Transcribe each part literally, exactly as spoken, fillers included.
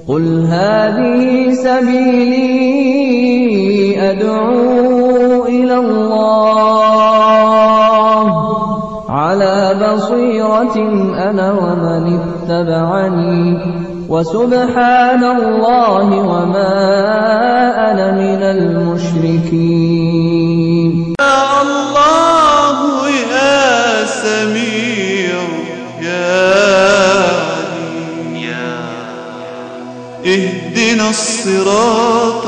قل هذه سبيلي أدعو إلى الله على بصيرة أنا ومن اتبعني وسبحان الله وما أنا من المشركين. يا الله يا سميع يا اهدنا الصراط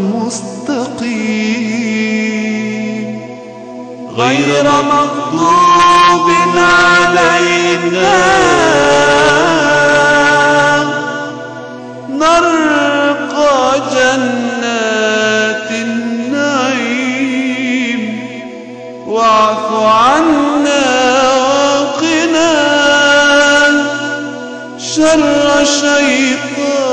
المستقيم غير مغضوب علينا نرقى جنات النعيم واعف عنا وقنا شر شيطان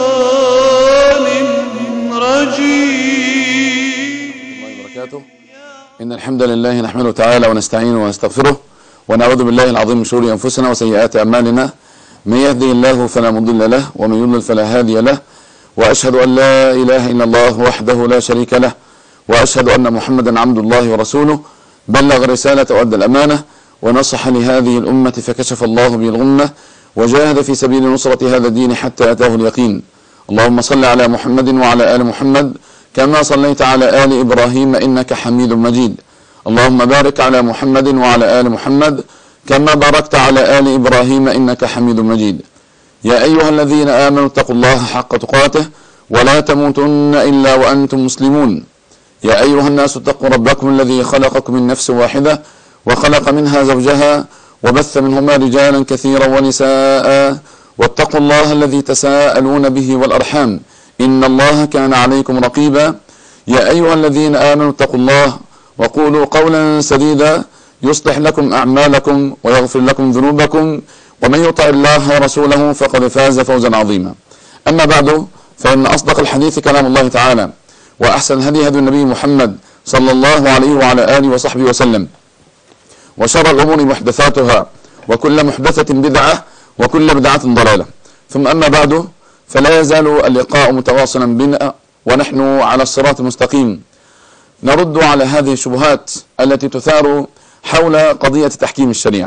إن الحمد لله نحمده تعالى ونستعينه ونستغفره ونعوذ بالله العظيم من شرور أنفسنا وسيئات أعمالنا. من يهدي الله فلا مضل له ومن يضلل فلا هادي له، وأشهد أن لا إله إلا الله وحده لا شريك له، وأشهد أن محمدا عبد الله ورسوله بلغ الرسالة وأدى الأمانة ونصح لهذه الأمة فكشف الله به الغمة وجاهد في سبيل نصرة هذا الدين حتى أتاه اليقين. اللهم صل على محمد وعلى آل محمد كما صليت على آل إبراهيم إنك حميد مجيد. اللهم بارك على محمد وعلى آل محمد كما باركت على آل إبراهيم إنك حميد مجيد. يا أيها الذين آمنوا اتقوا الله حق تقاته ولا تموتن إلا وأنتم مسلمون. يا أيها الناس اتقوا ربكم الذي خلقكم من نفس واحدة وخلق منها زوجها وبث منهما رجالا كثيرا ونساء، واتقوا الله الذي تساءلون به والأرحام إن الله كان عليكم رقيبا. يا أيها الذين آمنوا اتقوا الله وقولوا قولا سديدا يصلح لكم أعمالكم ويغفر لكم ذنوبكم، ومن يطع الله ورسوله فقد فاز فوزا عظيما. أما بعد، فإن أصدق الحديث كلام الله تعالى، وأحسن الهدي هدي النبي محمد صلى الله عليه وعلى آله وصحبه وسلم، وشر الأمور محدثاتها وكل محدثة بدعة وكل بدعة ضلالة. ثم أما بعد، فلا يزال اللقاء متواصلا بنا ونحن على الصراط المستقيم نرد على هذه الشبهات التي تثار حول قضية تحكيم الشريعة.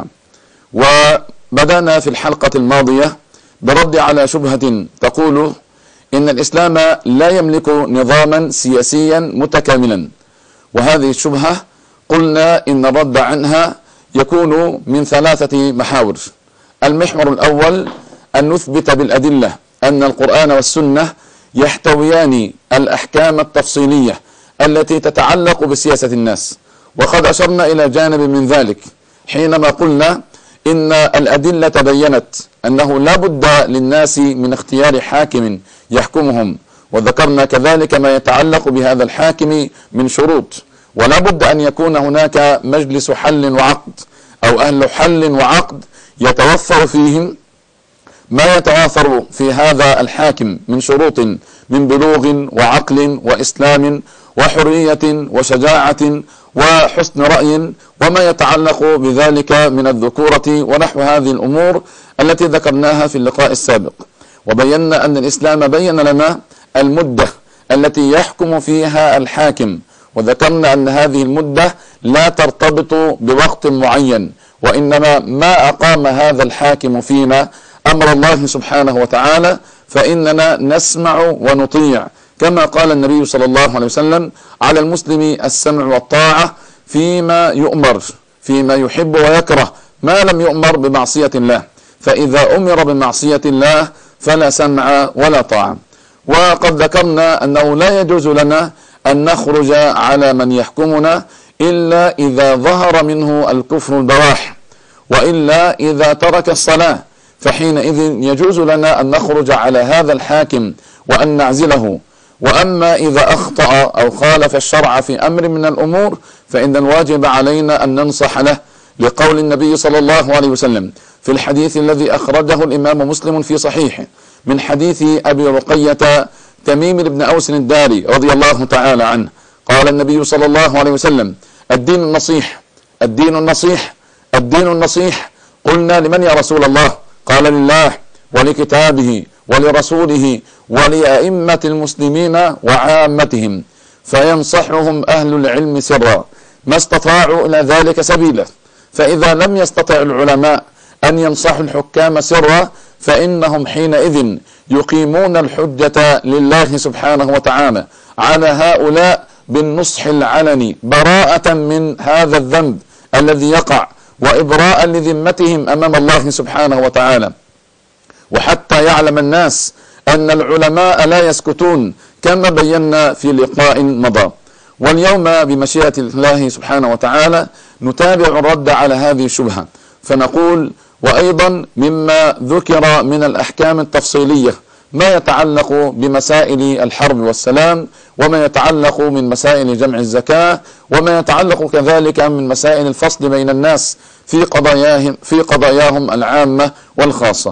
وبدأنا في الحلقة الماضية برد على شبهة تقول إن الإسلام لا يملك نظاما سياسيا متكاملا، وهذه الشبهة قلنا إن الرد عنها يكون من ثلاثة محاور. المحور الأول أن نثبت بالأدلة أن القرآن والسنة يحتويان الأحكام التفصيلية التي تتعلق بسياسة الناس، وقد أشرنا إلى جانب من ذلك حينما قلنا إن الأدلة بيّنت أنه لا بد للناس من اختيار حاكم يحكمهم، وذكرنا كذلك ما يتعلق بهذا الحاكم من شروط، ولا بد أن يكون هناك مجلس حل وعقد أو أهل حل وعقد يتوفر فيهم ما يتوافر في هذا الحاكم من شروط من بلوغ وعقل وإسلام وحرية وشجاعة وحسن رأي وما يتعلق بذلك من الذكورة ونحو هذه الأمور التي ذكرناها في اللقاء السابق. وبينا أن الإسلام بين لنا المدة التي يحكم فيها الحاكم، وذكرنا أن هذه المدة لا ترتبط بوقت معين، وإنما ما أقام هذا الحاكم فينا أمر الله سبحانه وتعالى فإننا نسمع ونطيع، كما قال النبي صلى الله عليه وسلم: على المسلم السمع والطاعة فيما يؤمر فيما يحب ويكره ما لم يؤمر بمعصية الله، فإذا أمر بمعصية الله فلا سمع ولا طاعة. وقد ذكرنا أنه لا يجوز لنا أن نخرج على من يحكمنا إلا إذا ظهر منه الكفر البواح، وإلا إذا ترك الصلاة، فحينئذ يجوز لنا أن نخرج على هذا الحاكم وأن نعزله. وأما إذا أخطأ أو خالف الشرع في أمر من الأمور فإن الواجب علينا أن ننصح له، لقول النبي صلى الله عليه وسلم في الحديث الذي أخرجه الإمام مسلم في صحيحه من حديث أبي رقية تميم بن أوس الداري رضي الله تعالى عنه، قال النبي صلى الله عليه وسلم: الدين النصيح الدين النصيح الدين النصيح. قلنا: لمن يا رسول الله؟ قال: لله ولكتابه ولرسوله ولأئمة المسلمين وعامتهم، فينصحهم أهل العلم سرا ما استطاعوا إلى ذلك سبيلا. فإذا لم يستطع العلماء أن ينصحوا الحكام سرا فإنهم حينئذ يقيمون الحجة لله سبحانه وتعالى على هؤلاء بالنصح العلني براءة من هذا الذنب الذي يقع، وإبراء لذمتهم أمام الله سبحانه وتعالى، وحتى يعلم الناس أن العلماء لا يسكتون كما بينا في لقاء مضى. واليوم بمشيئة الله سبحانه وتعالى نتابع الرد على هذه الشبهة، فنقول: وأيضا مما ذكر من الأحكام التفصيلية ما يتعلق بمسائل الحرب والسلام، وما يتعلق من مسائل جمع الزكاة، وما يتعلق كذلك من مسائل الفصل بين الناس في قضاياهم في قضاياهم العامة والخاصة.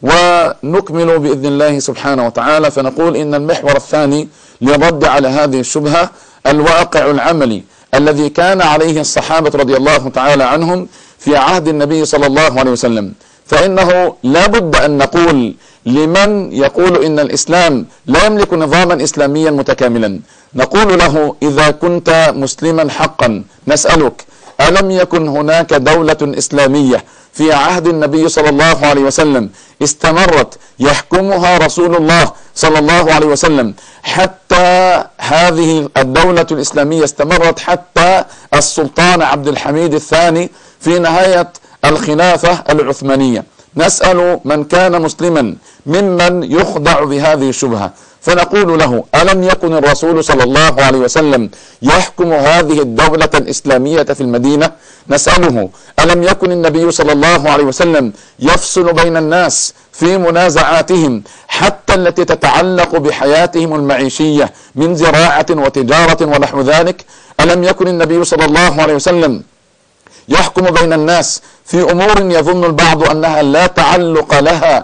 ونكمل بإذن الله سبحانه وتعالى، فنقول إن المحور الثاني للرد على هذه الشبهة الواقع العملي الذي كان عليه الصحابة رضي الله تعالى عنهم في عهد النبي صلى الله عليه وسلم. فإنه لا بد أن نقول لمن يقول إن الإسلام لا يملك نظاما إسلاميا متكاملا، نقول له: إذا كنت مسلما حقا نسألك، ألم يكن هناك دولة إسلامية في عهد النبي صلى الله عليه وسلم استمرت يحكمها رسول الله صلى الله عليه وسلم حتى هذه الدولة الإسلامية استمرت حتى السلطان عبد الحميد الثاني في نهاية الخلافة العثمانية؟ نسأل من كان مسلما ممن يخضع بهذه الشبهة، فنقول له: ألم يكن الرسول صلى الله عليه وسلم يحكم هذه الدولة الإسلامية في المدينة؟ نسأله: ألم يكن النبي صلى الله عليه وسلم يفصل بين الناس في منازعاتهم حتى التي تتعلق بحياتهم المعيشية من زراعة وتجارة ونحو ذلك؟ ألم يكن النبي صلى الله عليه وسلم يحكم بين الناس في أمور يظن البعض أنها لا تعلق لها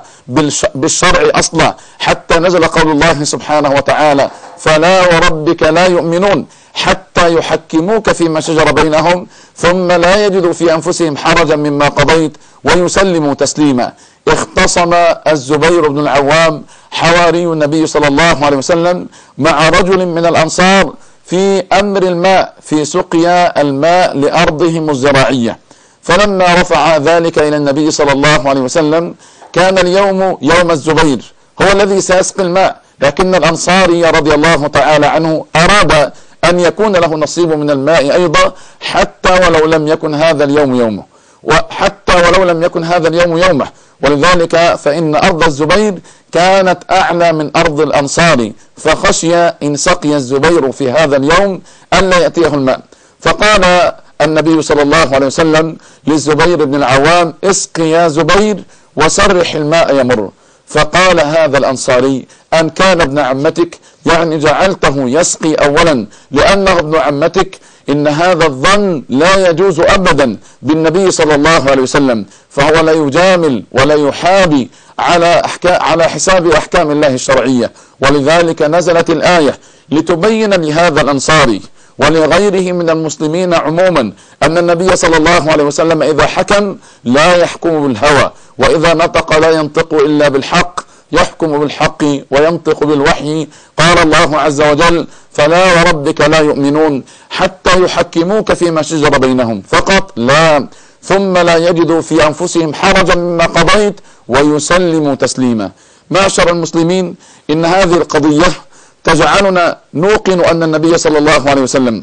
بالشرع أصلا، حتى نزل قول الله سبحانه وتعالى: فلا وربك لا يؤمنون حتى يحكموك فيما شجر بينهم ثم لا يجدوا في أنفسهم حرجا مما قضيت ويسلموا تسليما. اختصم الزبير بن العوام حواري النبي صلى الله عليه وسلم مع رجل من الأنصار في أمر الماء، في سقيا الماء لأرضهم الزراعية، فلما رفع ذلك إلى النبي صلى الله عليه وسلم كان اليوم يوم الزبير، هو الذي سيسقي الماء، لكن الأنصاري رضي الله تعالى عنه أراد أن يكون له نصيب من الماء أيضا، حتى ولو لم يكن هذا اليوم يومه وحتى ولو لم يكن هذا اليوم يومه ولذلك فإن أرض الزبير كانت أعلى من أرض الأنصار، فخشي إن سقي الزبير في هذا اليوم ألا يأتيه الماء، فقال النبي صلى الله عليه وسلم للزبير بن العوام: اسق يا زبير وسرح الماء يمر. فقال هذا الأنصاري: أن كان ابن عمتك، يعني جعلته يسقي أولا لأنه ابن عمتك، إن هذا الظن لا يجوز أبدا بالنبي صلى الله عليه وسلم، فهو لا يجامل ولا يحابي على أحكام على حساب أحكام الله الشرعية. ولذلك نزلت الآية لتبين لهذا الأنصاري ولغيره من المسلمين عموما أن النبي صلى الله عليه وسلم إذا حكم لا يحكم بالهوى، وإذا نطق لا ينطق إلا بالحق، يحكم بالحق وينطق بالوحي. قال الله عز وجل: فلا وربك لا يؤمنون حتى يحكموك فيما شجر بينهم فقط لا ثم لا يجدوا في أنفسهم حرجا مما قضيت ويسلموا تسليما. معشر المسلمين، إن هذه القضية تجعلنا نوقن أن النبي صلى الله عليه وسلم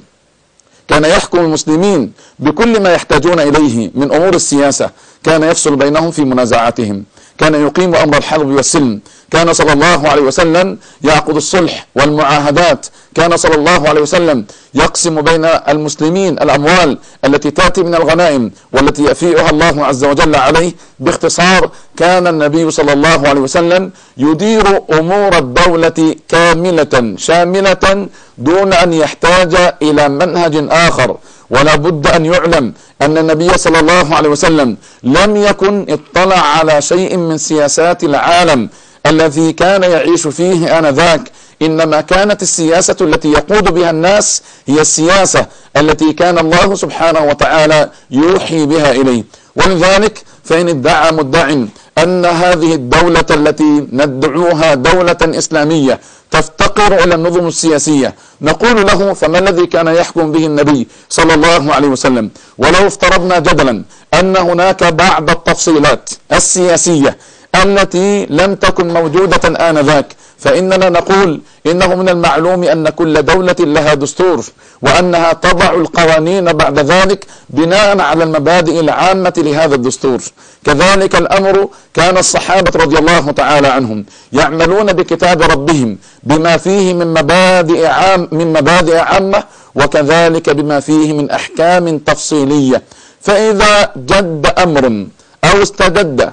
كان يحكم المسلمين بكل ما يحتاجون إليه من أمور السياسة، كان يفصل بينهم في منازعاتهم، كان يقيم أمر الحرب والسلم، كان صلى الله عليه وسلم يعقد الصلح والمعاهدات، كان صلى الله عليه وسلم يقسم بين المسلمين الأموال التي تأتي من الغنائم والتي يفيئها الله عز وجل عليه. باختصار، كان النبي صلى الله عليه وسلم يدير أمور الدولة كاملة شاملة دون أن يحتاج إلى منهج آخر. ولا بد أن يعلم أن النبي صلى الله عليه وسلم لم يكن اطلع على شيء من سياسات العالم الذي كان يعيش فيه آنذاك، إنما كانت السياسة التي يقود بها الناس هي السياسة التي كان الله سبحانه وتعالى يوحي بها إليه. ولذلك فإن ادعى مدع أن هذه الدولة التي ندعوها دولة إسلامية تفتقر إلى النظم السياسية، نقول له فما الذي كان يحكم به النبي صلى الله عليه وسلم؟ ولو افترضنا جدلا أن هناك بعض التفصيلات السياسية التي لم تكن موجودة آنذاك، فإننا نقول إنه من المعلوم أن كل دولة لها دستور، وأنها تضع القوانين بعد ذلك بناء على المبادئ العامة لهذا الدستور. كذلك الأمر كان الصحابة رضي الله تعالى عنهم يعملون بكتاب ربهم بما فيه من مبادئ عام من مبادئ عامة، وكذلك بما فيه من أحكام تفصيلية. فإذا جد أمر أو استجد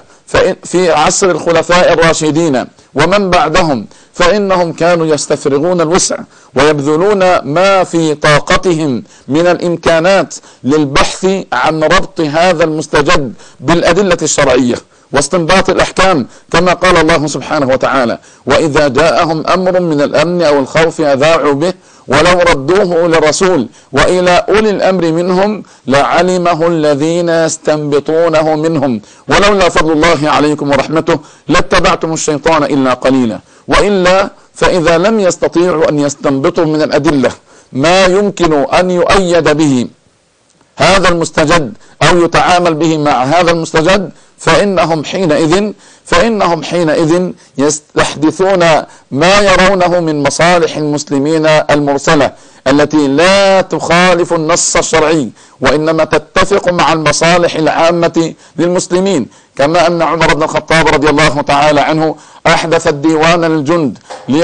في عصر الخلفاء الراشدين ومن بعدهم، فإنهم كانوا يستفرغون الوسع ويبذلون ما في طاقتهم من الإمكانات للبحث عن ربط هذا المستجد بالأدلة الشرعية واستنباط الأحكام، كما قال الله سبحانه وتعالى: وإذا جاءهم أمر من الأمن أو الخوف أذاعوا به ولو ردوه إلى الرسول وإلى أولي الأمر منهم لعلمه الذين يستنبطونه منهم ولولا فضل الله عليكم ورحمته لاتبعتم الشيطان إلا قليلا. وإلا فإذا لم يستطيعوا أن يستنبطوا من الأدلة ما يمكن أن يؤيد به هذا المستجد أو يتعامل به مع هذا المستجد، فإنهم حينئذ فإنهم حينئذ يستحدثون ما يرونه من مصالح المسلمين المرسلة التي لا تخالف النص الشرعي وإنما تتفق مع المصالح العامة للمسلمين، كما أن عمر بن الخطاب رضي الله تعالى عنه أحدث الديوان للجند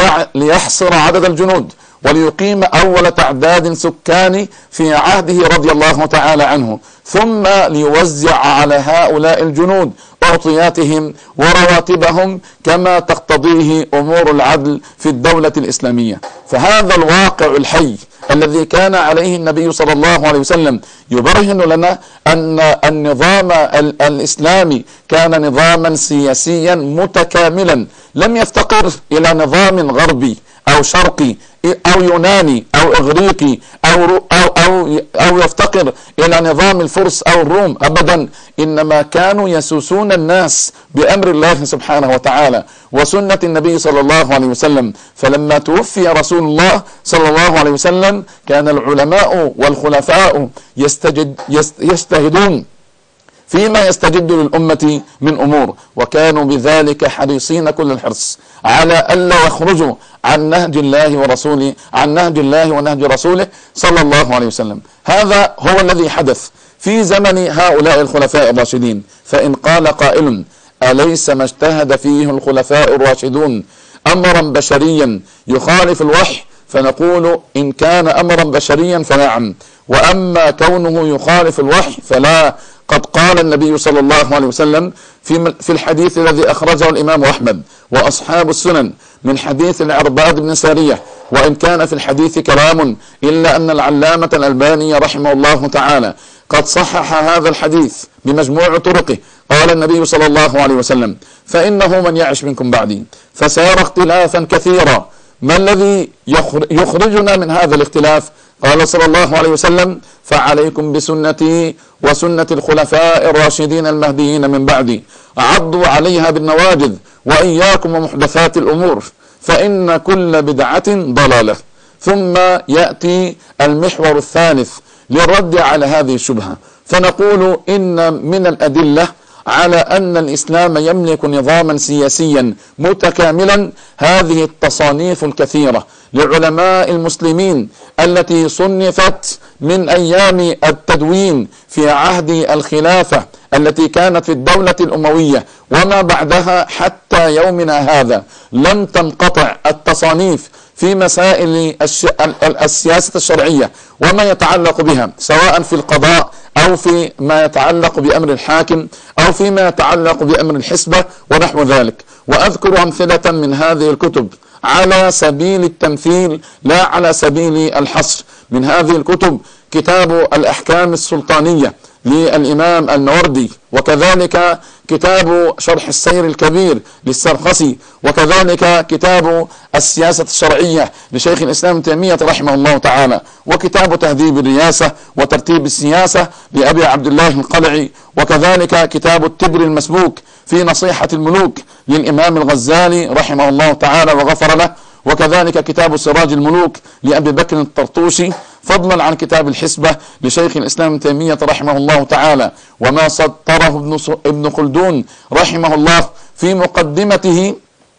ليحصر عدد الجنود وليقيم أول تعداد سكاني في عهده رضي الله تعالى عنه، ثم ليوزع على هؤلاء الجنود أعطياتهم ورواتبهم كما تقتضيه أمور العدل في الدولة الإسلامية. فهذا الواقع الحي الذي كان عليه النبي صلى الله عليه وسلم يبرهن لنا أن النظام الإسلامي كان نظاما سياسيا متكاملا لم يفتقر إلى نظام غربي أو شرقي أو يوناني أو إغريقي أو, أو, أو, أو يفتقر إلى نظام الفرس أو الروم أبدا، إنما كانوا يسوسون الناس بأمر الله سبحانه وتعالى وسنة النبي صلى الله عليه وسلم. فلما توفي رسول الله صلى الله عليه وسلم كان العلماء والخلفاء يستجد يجتهدون فيما يستجد للأمة من أمور، وكانوا بذلك حريصين كل الحرص على ألا يخرجوا عن نهج الله ورسوله عن نهج الله ونهج رسوله صلى الله عليه وسلم. هذا هو الذي حدث في زمن هؤلاء الخلفاء الراشدين. فإن قال قائل: أليس ما اجتهد فيه الخلفاء الراشدون أمرا بشريا يخالف الوحي؟ فنقول: إن كان أمرا بشريا فنعم، وأما كونه يخالف الوحي فلا. قد قال النبي صلى الله عليه وسلم في في الحديث الذي أخرجه الإمام أحمد وأصحاب السنن من حديث العرباد بن سارية، وإن كان في الحديث كلام إلا أن العلامة الألباني رحمه الله تعالى قد صحح هذا الحديث بمجموع طرقه. قال النبي صلى الله عليه وسلم: فإنه من يعش منكم بعدي فسيرى اختلافا كثيرا. ما الذي يخرجنا من هذا الاختلاف؟ قال صلى الله عليه وسلم: فعليكم بسنتي وسنة الخلفاء الراشدين المهديين من بعدي عضوا عليها بالنواجذ وإياكم ومحدثات الأمور فإن كل بدعة ضلالة. ثم يأتي المحور الثالث للرد على هذه الشبهة، فنقول إن من الأدلة على أن الإسلام يملك نظاما سياسيا متكاملا هذه التصانيف الكثيرة لعلماء المسلمين التي صنفت من أيام التدوين في عهد الخلافة التي كانت في الدولة الأموية وما بعدها حتى يومنا هذا. لم تنقطع التصانيف في مسائل السياسة الشرعية وما يتعلق بها، سواء في القضاء أو في ما يتعلق بأمر الحاكم أو فيما يتعلق بأمر الحسبة ونحو ذلك. وأذكر أمثلة من هذه الكتب على سبيل التمثيل لا على سبيل الحصر. من هذه الكتب كتاب الأحكام السلطانية للإمام النوردي، وكذلك كتاب شرح السير الكبير للسرخسي، وكذلك كتاب السياسة الشرعية لشيخ الإسلام ابن تيمية رحمه الله تعالى، وكتاب تهذيب الرياسة وترتيب السياسة لأبي عبد الله القلعي، وكذلك كتاب التبر المسبوك في نصيحة الملوك للإمام الغزالي رحمه الله تعالى وغفر له، وكذلك كتاب سراج الملوك لأبي بكر الطرطوشي، فضلا عن كتاب الحسبة لشيخ الإسلام ابن تيمية رحمه الله تعالى، وما سطره ابن خلدون رحمه الله في مقدمته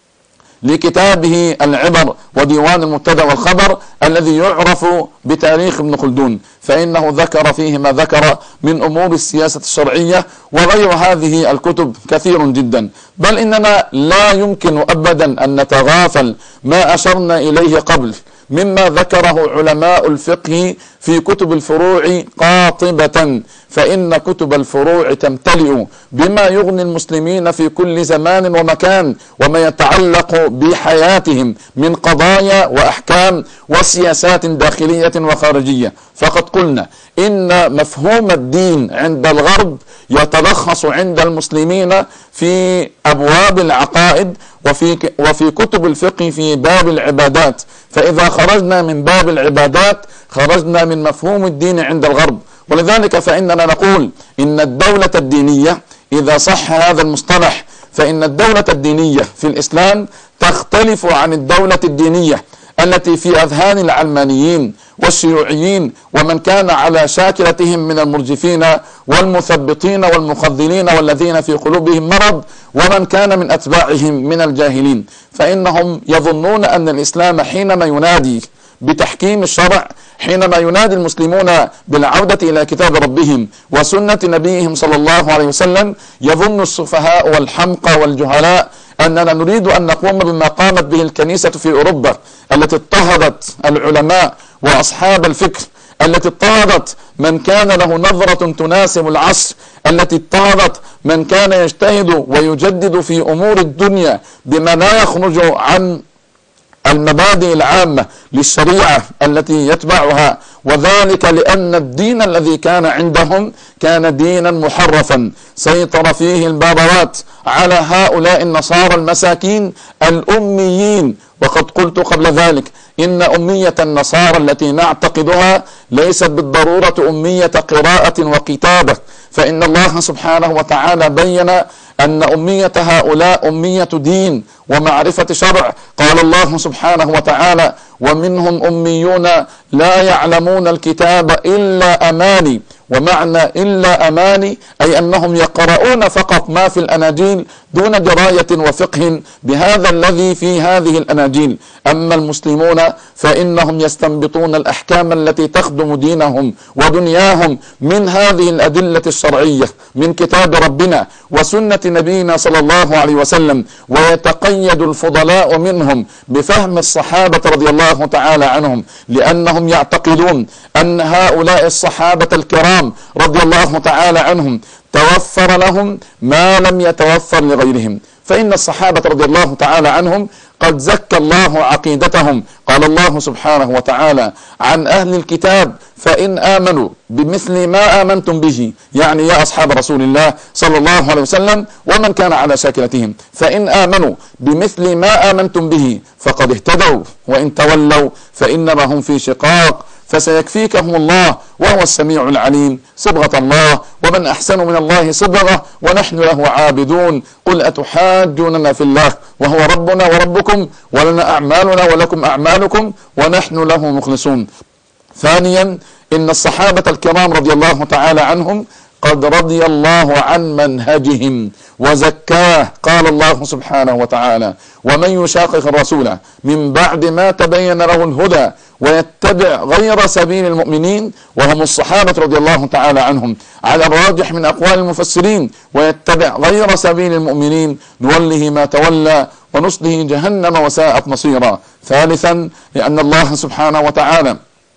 لكتابه العبر وديوان المبتدأ والخبر الذي يعرف بتاريخ ابن خلدون، فإنه ذكر فيه ما ذكر من أمور السياسة الشرعية، وغير هذه الكتب كثير جدا. بل إننا لا يمكن أبدا أن نتغافل ما أشرنا إليه قبل مما ذكره علماء الفقه في كتب الفروع قاطبة، فإن كتب الفروع تمتلئ بما يغني المسلمين في كل زمان ومكان وما يتعلق بحياتهم من قضايا وأحكام وسياسات داخلية وخارجية. فقد قلنا إن مفهوم الدين عند الغرب يتلخص عند المسلمين في أبواب العقائد وفي وفي كتب الفقه في باب العبادات، فإذا خرجنا من باب العبادات خرجنا من مفهوم الدين عند الغرب. ولذلك فإننا نقول إن الدولة الدينية، إذا صح هذا المصطلح، فإن الدولة الدينية في الإسلام تختلف عن الدولة الدينية التي في أذهان العلمانيين والشيوعيين ومن كان على شاكلتهم من المرجفين والمثبطين والمخذلين والذين في قلوبهم مرض، ومن كان من أتباعهم من الجاهلين. فإنهم يظنون أن الإسلام حينما ينادي بتحكيم الشرع، حينما ينادي المسلمون بالعودة إلى كتاب ربهم وسنة نبيهم صلى الله عليه وسلم، يظن السفهاء والحمقى والجهلاء أننا نريد أن نقوم بما قامت به الكنيسة في أوروبا التي اضطهدت العلماء وأصحاب الفكر، التي اضطهدت من كان له نظرة تناسب العصر، التي اضطهدت من كان يجتهد ويجدد في أمور الدنيا بما لا يخرج عن المبادئ العامة للشريعة التي يتبعها، وذلك لأن الدين الذي كان عندهم كان دينا محرفا سيطر فيه البابوات على هؤلاء النصارى المساكين الأميين. وقد قلت قبل ذلك إن أمية النصارى التي نعتقدها ليست بالضرورة أمية قراءة وكتابة، فإن الله سبحانه وتعالى بين أن أمية هؤلاء أمية دين ومعرفة شرع. قال الله سبحانه وتعالى: ومنهم أميون لا يعلمون الكتاب إلا أماني. ومعنى إلا أماني أي أنهم يقرؤون فقط ما في الأناجيل دون دراية وفقه بهذا الذي في هذه الأناجيل. أما المسلمون فإنهم يستنبطون الأحكام التي تخدم دينهم ودنياهم من هذه الأدلة الشرعية من كتاب ربنا وسنة نبينا صلى الله عليه وسلم، ويتقيد الفضلاء منهم بفهم الصحابة رضي الله تعالى عنهم، لأنهم يعتقدون أن هؤلاء الصحابة الكرام رضي الله تعالى عنهم توفر لهم ما لم يتوفر لغيرهم. فإن الصحابة رضي الله تعالى عنهم قد زكى الله عقيدتهم. قال الله سبحانه وتعالى عن أهل الكتاب: فإن آمنوا بمثل ما آمنتم به، يعني يا أصحاب رسول الله صلى الله عليه وسلم ومن كان على شاكلتهم، فإن آمنوا بمثل ما آمنتم به فقد اهتدوا، وإن تولوا فإنما هم في شقاق فسيكفيكهم الله وهو السميع العليم. صبغة الله، ومن أحسن من الله صبغة، ونحن له عابدون. قل أتحاجوننا في الله وهو ربنا وربكم ولنا أعمالنا ولكم أعمالكم ونحن له مخلصون. ثانيا، إن الصحابة الكرام رضي الله تعالى عنهم قد رضي الله عن منهجهم وزكاه. قال الله سبحانه وتعالى: ومن يشاقق الرسول من بعد ما تبين له الهدى ويتبع غير سبيل المؤمنين، وهم الصحابة رضي الله تعالى عنهم على الراجح من أقوال المفسرين، ويتبع غير سبيل المؤمنين نوله ما تولى ونصله جهنم وساءت مصيرا. ثالثا، لأن الله سبحانه وتعالى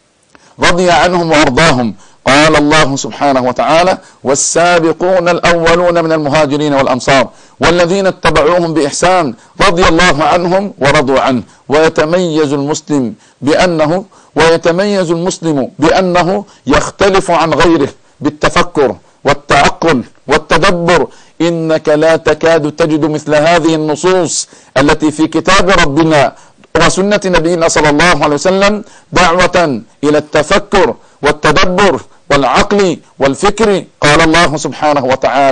رضي عنهم وأرضاهم. قال الله سبحانه وتعالى: والسابقون الأولون من المهاجرين والأنصار والذين اتبعوهم بإحسان رضي الله عنهم ورضوا عنه. ويتميز المسلم بأنه ويتميز المسلم بأنه يختلف عن غيره بالتفكر والتعقل والتدبر. إنك لا تكاد تجد مثل هذه النصوص التي في كتاب ربنا وسنة نبينا صلى الله عليه وسلم دعوة إلى التفكر والتدبر والعقل والفكر. قال الله سبحانه وتعالى: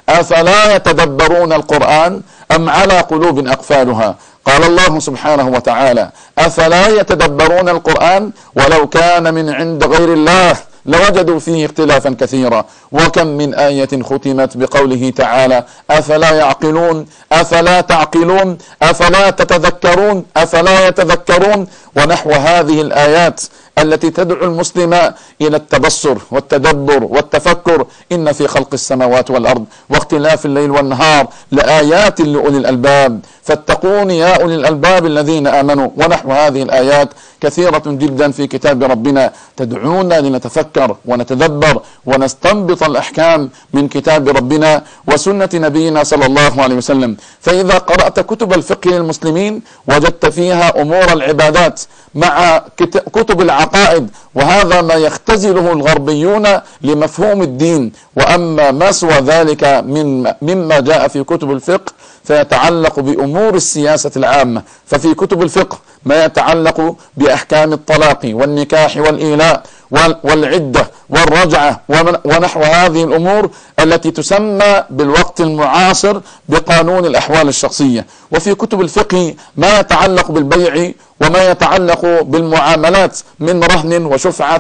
أفلا يتدبرون القرآن أم على قلوب أقفالها. قال الله سبحانه وتعالى: أفلا يتدبرون القرآن ولو كان من عند غير الله لوجدوا فيه اختلافا كثيرا. وكم من آية ختمت بقوله تعالى: أفلا يعقلون أفلا تعقلون أفلا تتذكرون أفلا يتذكرون، ونحو هذه الآيات التي تدعو المسلم إلى التبصر والتدبر والتفكر. إن في خلق السماوات والأرض واختلاف الليل والنهار لآيات لأولي الألباب فاتقون يا أولي الألباب الذين آمنوا. ونحو هذه الآيات كثيرة جدا في كتاب ربنا تدعونا لنتفكر ونتدبر ونستنبط الأحكام من كتاب ربنا وسنة نبينا صلى الله عليه وسلم. فإذا قرأت كتب الفقه للمسلمين وجدت فيها أمور العبادات مع كتب العقائد، وهذا ما يختزله الغربيون لمفهوم الدين. وأما ما سوى ذلك من مما جاء في كتب الفقه فيتعلق بأمور السياسة العامة، ففي كتب الفقه ما يتعلق بأحكام الطلاق والنكاح والإيلاء والعدة والرجعة ونحو هذه الأمور التي تسمى بالوقت المعاصر بقانون الأحوال الشخصية. وفي كتب الفقه ما يتعلق بالبيع وما يتعلق بالمعاملات من رهن وشفعة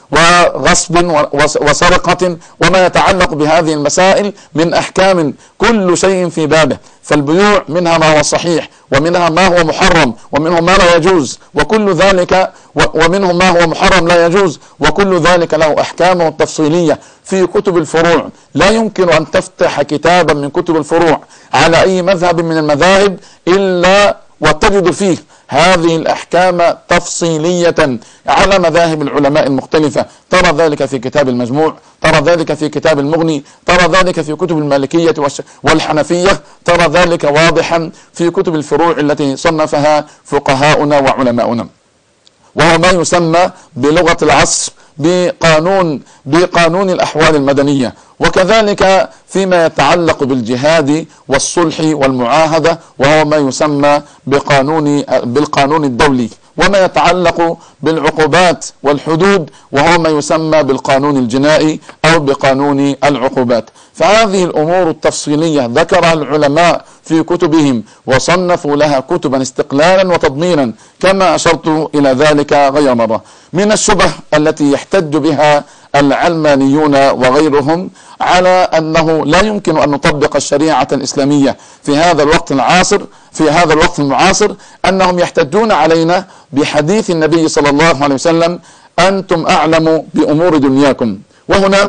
وغصب وسرقة وما يتعلق بهذه المسائل من أحكام، كل شيء في بابه. فالبيوع منها ما هو صحيح ومنها ما هو محرم ومنه ما لا يجوز، وكل ذلك ومنه ما هو محرم لا يجوز، وكل ذلك له أحكامه التفصيلية في كتب الفروع. لا يمكن أن تفتح كتابا من كتب الفروع على أي مذهب من المذاهب إلا وتجد فيه هذه الأحكام تفصيلية على مذاهب العلماء المختلفة. ترى ذلك في كتاب المجموع، ترى ذلك في كتاب المغني، ترى ذلك في كتب المالكية والحنفية، ترى ذلك واضحا في كتب الفروع التي صنفها فقهاؤنا وعلماؤنا، وهو ما يسمى بلغة العصر بقانون بقانون الأحوال المدنية. وكذلك فيما يتعلق بالجهاد والصلح والمعاهدة، وهو ما يسمى بقانون بالقانون الدولي، وما يتعلق بالعقوبات والحدود، وهو ما يسمى بالقانون الجنائي أو بقانون العقوبات. فهذه الأمور التفصيلية ذكرها العلماء في كتبهم وصنفوا لها كتبا استقلالا وتضمينا كما أشرت إلى ذلك غير مرة. من الشبه التي يحتج بها العلمانيون وغيرهم على أنه لا يمكن أن نطبق الشريعة الإسلامية في هذا الوقت العاصر في هذا الوقت المعاصر أنهم يحتجون علينا بحديث النبي صلى الله عليه وسلم: أنتم أعلم بأمور دنياكم. وهنا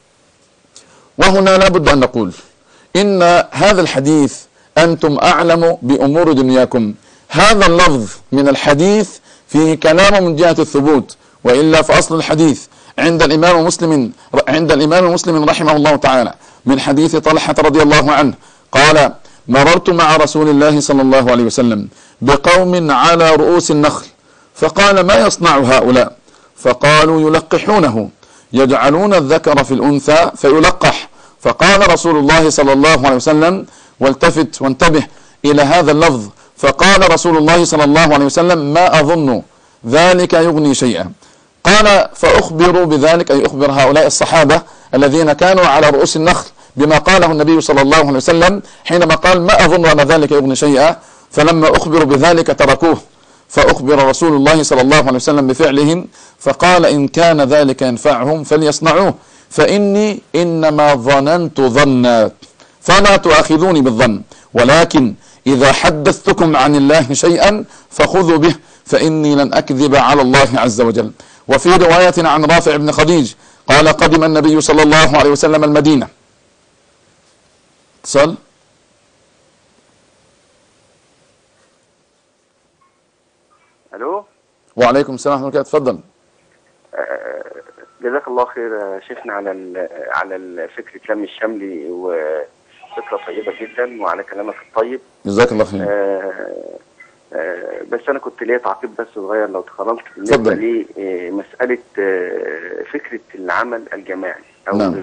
وهنا لابد أن نقول إن هذا الحديث أنتم أعلم بأمور دنياكم، هذا اللفظ من الحديث فيه كلام من جهة الثبوت، وإلا فأصل الحديث عند الإمام مسلم عند الإمام مسلم رحمه الله تعالى من حديث طلحة رضي الله عنه قال: مررت مع رسول الله صلى الله عليه وسلم بقوم على رؤوس النخل، فقال: ما يصنع هؤلاء؟ فقالوا: يلقحونه، يجعلون الذكر في الأنثى فيلقح. فقال رسول الله صلى الله عليه وسلم: والتفت وانتبه إلى هذا اللفظ، فقال رسول الله صلى الله عليه وسلم: ما أظن ذلك يغني شيئا. قال: فأخبروا بذلك، أي أخبر هؤلاء الصحابة الذين كانوا على رؤوس النخل بما قاله النبي صلى الله عليه وسلم حينما قال: ما أظن أن ذلك يغني شيئا. فلما أخبروا بذلك تركوه، فأخبر رسول الله صلى الله عليه وسلم بفعلهم، فقال: إن كان ذلك ينفعهم فليصنعوه، فإني إنما ظننت ظنا فلا تؤاخذوني بالظن، ولكن إذا حدثتكم عن الله شيئا فخذوا به، فإني لن أكذب على الله عز وجل. وفي رواية عن رافع بن خديج قال: قدم النبي صلى الله عليه وسلم المدينة. اتصل. الو. وعليكم السلام ورحمة الله. تفضل. جزاك الله خير شيخنا على على فكرة لم الشملي، وفكرة طيبة جدا، وعلى كلامك الطيب. جزاك الله خير. آه آه بس انا كنت ليا تعقيب بس صغير لو تخرجت بالنسبة لمسألة آه فكرة العمل الجماعي او نعم.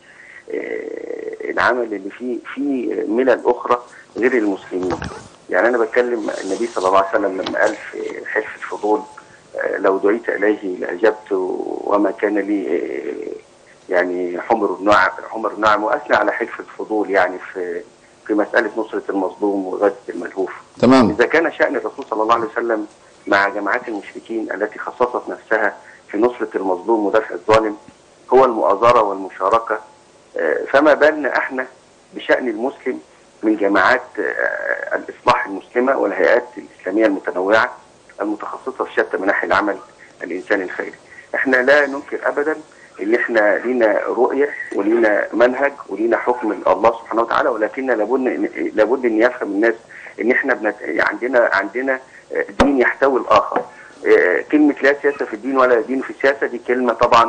العمل اللي فيه في ملل اخرى غير المسلمين. يعني انا بتكلم النبي صلى الله عليه وسلم لما قال في حلف الفضول: لو دعيت اليه لاجبت وما كان لي يعني حمر عمر بن نعم، واثنى على حلف الفضول يعني في في مساله نصره المظلوم وغزه الملهوف. تمام. اذا كان شان الرسول صلى الله عليه وسلم مع جماعات المشركين التي خصصت نفسها في نصره المظلوم ودفع الظالم هو المؤازره والمشاركه، فما بالنا احنا بشان المسلم من جماعات الاصلاح المسلمه والهيئات الاسلاميه المتنوعه المتخصصه في شتى مناحي العمل الانساني الخيري. احنا لا ننكر ابدا ان احنا لينا رؤيه ولينا منهج ولينا حكم الله سبحانه وتعالى، ولكن لابد لابد ان يفهم الناس ان احنا بنت... عندنا عندنا دين يحتوي الاخر. كلمه لا سياسه في الدين ولا دين في السياسه دي كلمه طبعا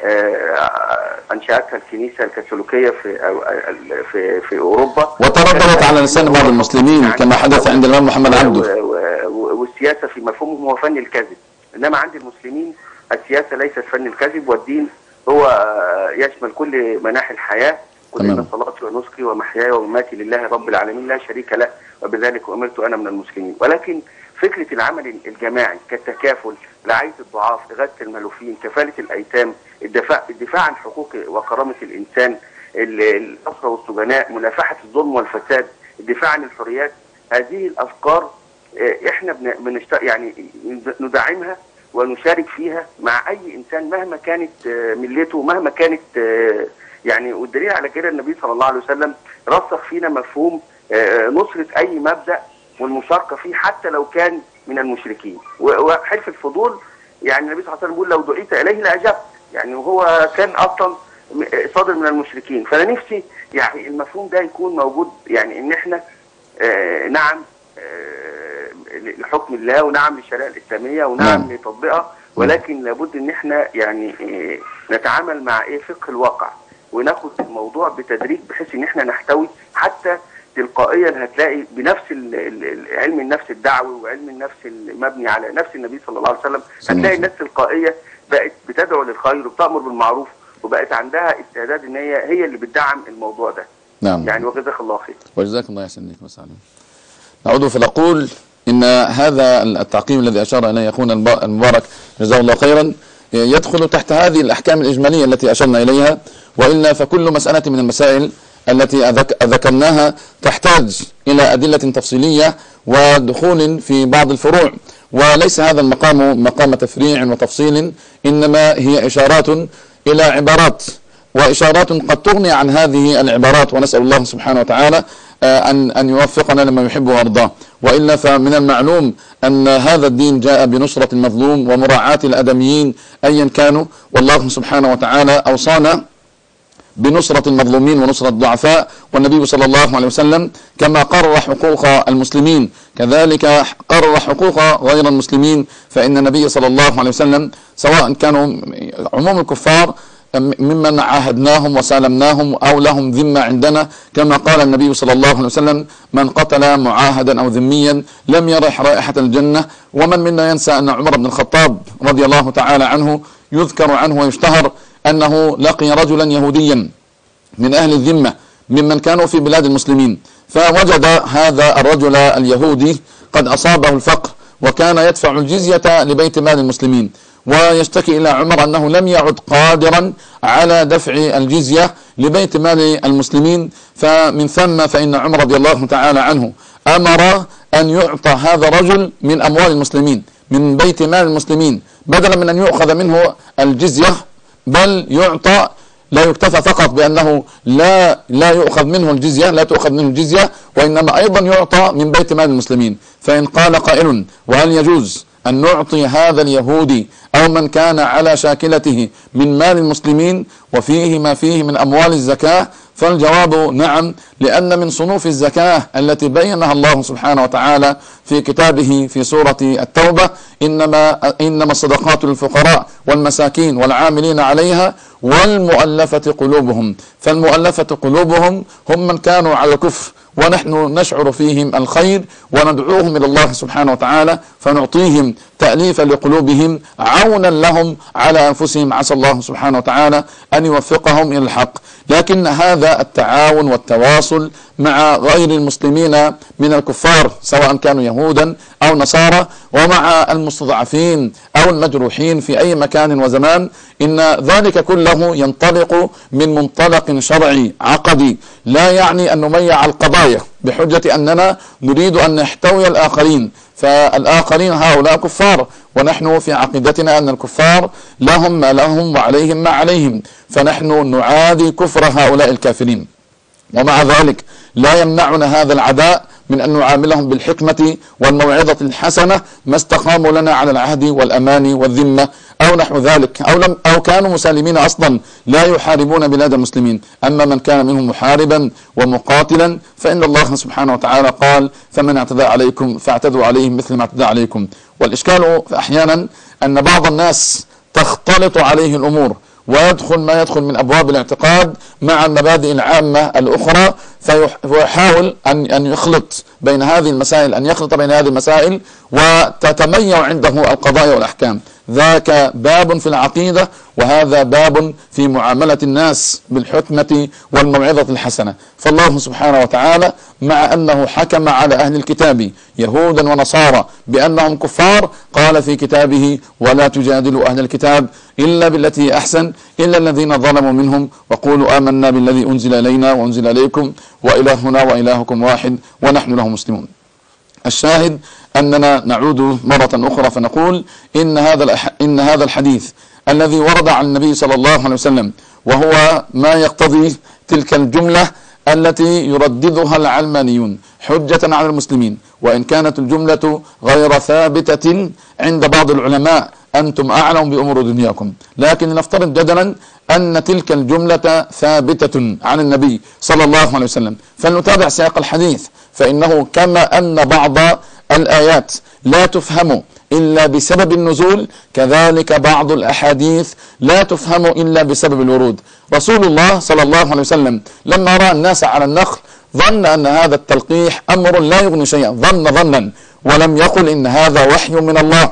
انشاتها الكنيسه الكاثوليكيه في في في اوروبا، وترددت على لسان بعض المسلمين كما حدث عند الامام محمد عبده. والسياسه في مفهومهم هو فن الكذب، انما عند المسلمين السياسه ليست فن الكذب، والدين هو يشمل كل مناحي الحياه. قل ان صلاتي ونسكي ومحياي ومماتي لله رب العالمين لا شريك له وبذلك امرت انا من المسلمين. ولكن فكره العمل الجماعي كالتكافل، رعايه الضعاف، اغاثه الملوفين، كفاله الايتام، الدفاع الدفاع عن حقوق وكرامه الانسان، الاسرى والسجناء، منافحه الظلم والفساد، الدفاع عن الحريات، هذه الافكار احنا بنشت... يعني ندعمها ونشارك فيها مع اي انسان مهما كانت ملته، مهما كانت يعني. والدليل على كده النبي صلى الله عليه وسلم رسخ فينا مفهوم نصرة اي مبدأ والمشاركة فيه حتى لو كان من المشركين. وحلف الفضول يعني النبي صلى الله عليه وسلم بيقول لو دعيت اليه لاجبت، يعني وهو كان اصلا صادر من المشركين. فانا نفسي يعني المفهوم ده يكون موجود، يعني ان احنا آه نعم آه لحكم الله ونعم للشريعه الاسلاميه ونعم لتطبيقها، ولكن لابد ان احنا يعني آه نتعامل مع ايه فقه الواقع وناخد الموضوع بتدريج بحيث ان احنا نحتوي حتى تلقائيا. هتلاقي بنفس علم النفس الدعوي وعلم النفس المبني على نفس النبي صلى الله عليه وسلم، هتلاقي الناس تلقائيه بقت بتدعو للخير وبتأمر بالمعروف وبقت عندها استعداد ان هي هي اللي بتدعم الموضوع ده. نعم. يعني وجزاك الله خير. وجزاك الله يحسن لك وسعدك. نعود فنقول ان هذا التعقيم الذي اشار اليه اخونا المبارك جزاه الله خيرا يدخل تحت هذه الاحكام الاجماليه التي اشرنا اليها، والا فكل مساله من المسائل التي ذكرناها تحتاج إلى أدلة تفصيلية ودخول في بعض الفروع، وليس هذا المقام مقام تفريع وتفصيل، إنما هي إشارات إلى عبارات وإشارات قد تغني عن هذه العبارات، ونسأل الله سبحانه وتعالى أن أن يوفقنا لما يحب ويرضاه. وإلا فمن المعلوم أن هذا الدين جاء بنصرة المظلوم ومراعاة الأدميين أيا كانوا، والله سبحانه وتعالى أوصانا بنصرة المظلومين ونصرة الضعفاء، والنبي صلى الله عليه وسلم كما قرر حقوق المسلمين كذلك قرر حقوق غير المسلمين. فإن النبي صلى الله عليه وسلم سواء كانوا عموم الكفار ممن عاهدناهم وسالمناهم أو لهم ذمة عندنا، كما قال النبي صلى الله عليه وسلم من قتل معاهدا أو ذميا لم يرح رائحة الجنة. ومن منا ينسى أن عمر بن الخطاب رضي الله تعالى عنه يذكر عنه ويشتهر أنه لقي رجلا يهوديا من أهل الذمة ممن كانوا في بلاد المسلمين، فوجد هذا الرجل اليهودي قد أصابه الفقر وكان يدفع الجزية لبيت مال المسلمين، ويشتكي إلى عمر أنه لم يعد قادرا على دفع الجزية لبيت مال المسلمين. فمن ثم فإن عمر رضي الله تعالى عنه أمر أن يعطى هذا الرجل من أموال المسلمين من بيت مال المسلمين، بدلا من أن يؤخذ منه الجزية بل يعطى، لا يكتفى فقط بأنه لا لا يؤخذ منه الجزية لا تؤخذ منه الجزية وإنما أيضا يعطى من بيت مال المسلمين. فإن قال قائل وهل يجوز أن نعطي هذا اليهودي أو من كان على شاكلته من مال المسلمين وفيه ما فيه من أموال الزكاة؟ فالجواب نعم، لأن من صنوف الزكاة التي بينها الله سبحانه وتعالى في كتابه في سورة التوبة إنما إنما الصدقات للفقراء والمساكين والعاملين عليها والمؤلفة قلوبهم. فالمؤلفة قلوبهم هم من كانوا على الكفر ونحن نشعر فيهم الخير وندعوهم إلى الله سبحانه وتعالى فنعطيهم تأليفا لقلوبهم عونا لهم على أنفسهم، عسى الله سبحانه وتعالى أن يوفقهم إلى الحق. لكن هذا التعاون والتواصل مع غير المسلمين من الكفار سواء كانوا يهودا أو نصارى ومع المستضعفين أو المجروحين في أي مكان وزمان، إن ذلك كله ينطلق من منطلق شرعي عقدي، لا يعني أن نميع القضايا بحجة أننا نريد أن نحتوي الآخرين، فالآخرين هؤلاء كفار، ونحن في عقيدتنا أن الكفار لهم ما لهم وعليهم ما عليهم، فنحن نعادي كفر هؤلاء الكافرين. ومع ذلك لا يمنعنا هذا العداء من أن نعاملهم بالحكمة والموعظة الحسنة ما استقاموا لنا على العهد والأمان والذمة أو نحو ذلك، أو, لم أو كانوا مسالمين أصلا لا يحاربون بلاد المسلمين. أما من كان منهم محاربا ومقاتلا فإن الله سبحانه وتعالى قال: فمن اعتدى عليكم فاعتدوا عليه مثل ما اعتدى عليكم. والإشكال أحيانا أن بعض الناس تختلط عليه الأمور ويدخل ما يدخل من أبواب الاعتقاد مع المبادئ العامة الأخرى، فيحاول أن أن يخلط بين هذه المسائل أن يخلط بين هذه المسائل وتتميع عنده القضايا والأحكام. ذاك باب في العقيدة، وهذا باب في معاملة الناس بالحكمة والموعظة الحسنة. فالله سبحانه وتعالى مع أنه حكم على أهل الكتاب يهودا ونصارى بأنهم كفار قال في كتابه: ولا تجادلوا أهل الكتاب إلا بالتي أحسن إلا الذين ظلموا منهم وقولوا آمنا بالذي أنزل إلينا وأنزل إليكم وإلهنا وإلهكم واحد ونحن له مسلمون. الشاهد أننا نعود مرة أخرى فنقول إن هذا إن هذا الحديث الذي ورد عن النبي صلى الله عليه وسلم، وهو ما يقتضي تلك الجملة التي يرددها العلمانيون حجة على المسلمين، وإن كانت الجملة غير ثابتة عند بعض العلماء: أنتم أعلم بأمور دنياكم. لكن نفترض جدلا أن تلك الجملة ثابتة عن النبي صلى الله عليه وسلم، فلنتابع سياق الحديث، فإنه كما أن بعض الآيات لا تفهم إلا بسبب النزول، كذلك بعض الأحاديث لا تفهم إلا بسبب الورود. رسول الله صلى الله عليه وسلم لما رأى الناس على النخل ظن أن هذا التلقيح أمر لا يغني شيئا، ظن ظنا، ولم يقل إن هذا وحي من الله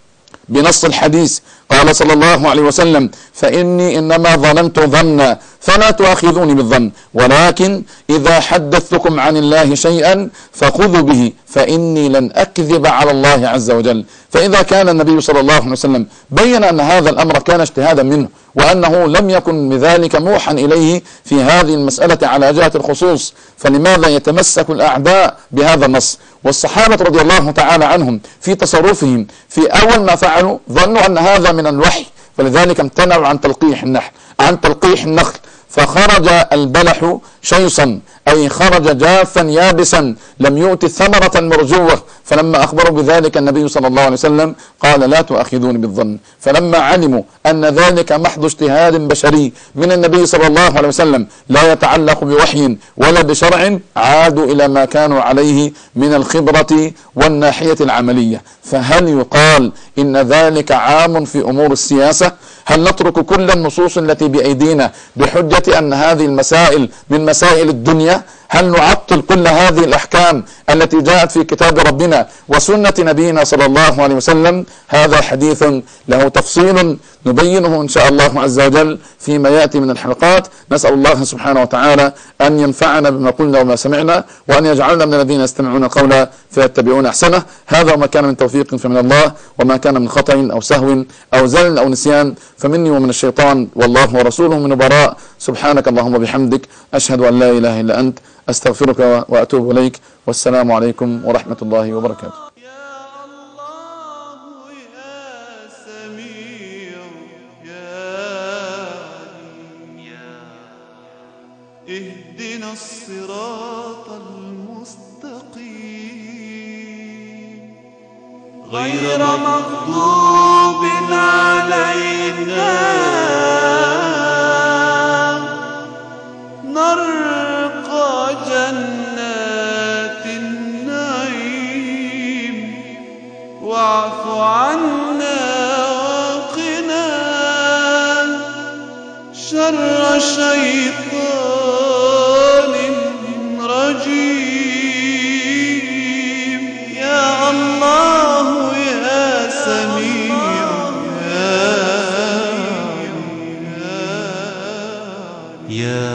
بنص الحديث. قال صلى الله عليه وسلم: فإني إنما ظننت ظنا فلا تؤاخذوني بالظن، ولكن إذا حدثتكم عن الله شيئا فخذوا به فإني لن أكذب على الله عز وجل. فإذا كان النبي صلى الله عليه وسلم بين أن هذا الأمر كان اجتهادا منه، وأنه لم يكن بذلك موحى إليه في هذه المسألة على جهة الخصوص، فلماذا يتمسك الأعداء بهذا النص؟ والصحابة رضي الله تعالى عنهم في تصرفهم في أول ما فعلوا ظنوا أن هذا من الوحي، فلذلك امتنعوا عن تلقيح النحل عن تلقيح النخل، فخرج البلح شيصا، أي خرج جافا يابسا لم يؤت ثمرة مرجوة. فلما أخبروا بذلك النبي صلى الله عليه وسلم قال: لا تؤاخذوني بالظن. فلما علموا أن ذلك محض اجتهاد بشري من النبي صلى الله عليه وسلم لا يتعلق بوحي ولا بشرع، عادوا إلى ما كانوا عليه من الخبرة والناحية العملية. فهل يقال إن ذلك عام في أمور السياسة؟ هل نترك كل النصوص التي بأيدينا بحجة أن هذه المسائل من مسائل الدنيا؟ هل نعطل كل هذه الأحكام التي جاءت في كتاب ربنا وسنة نبينا صلى الله عليه وسلم؟ هذا حديث له تفصيل نبينه إن شاء الله عز وجل فيما يأتي من الحلقات. نسأل الله سبحانه وتعالى أن ينفعنا بما قلنا وما سمعنا، وأن يجعلنا من الذين يستمعون القول فيتبعون أحسنه. هذا وما كان من توفيق فمن الله، وما كان من خطأ أو سهو أو زلل أو نسيان فمني ومن الشيطان، والله ورسوله من براء. سبحانك اللهم وبحمدك، أشهد أن لا إله إلا أنت، أستغفرك وأتوب إليك، والسلام عليكم ورحمة الله وبركاته. اهدنا الصراط المستقيم غير مغضوب علينا نرقى جنات النعيم واعف عنا وقنا شر شيطان رجيم. يا الله يا سميع يا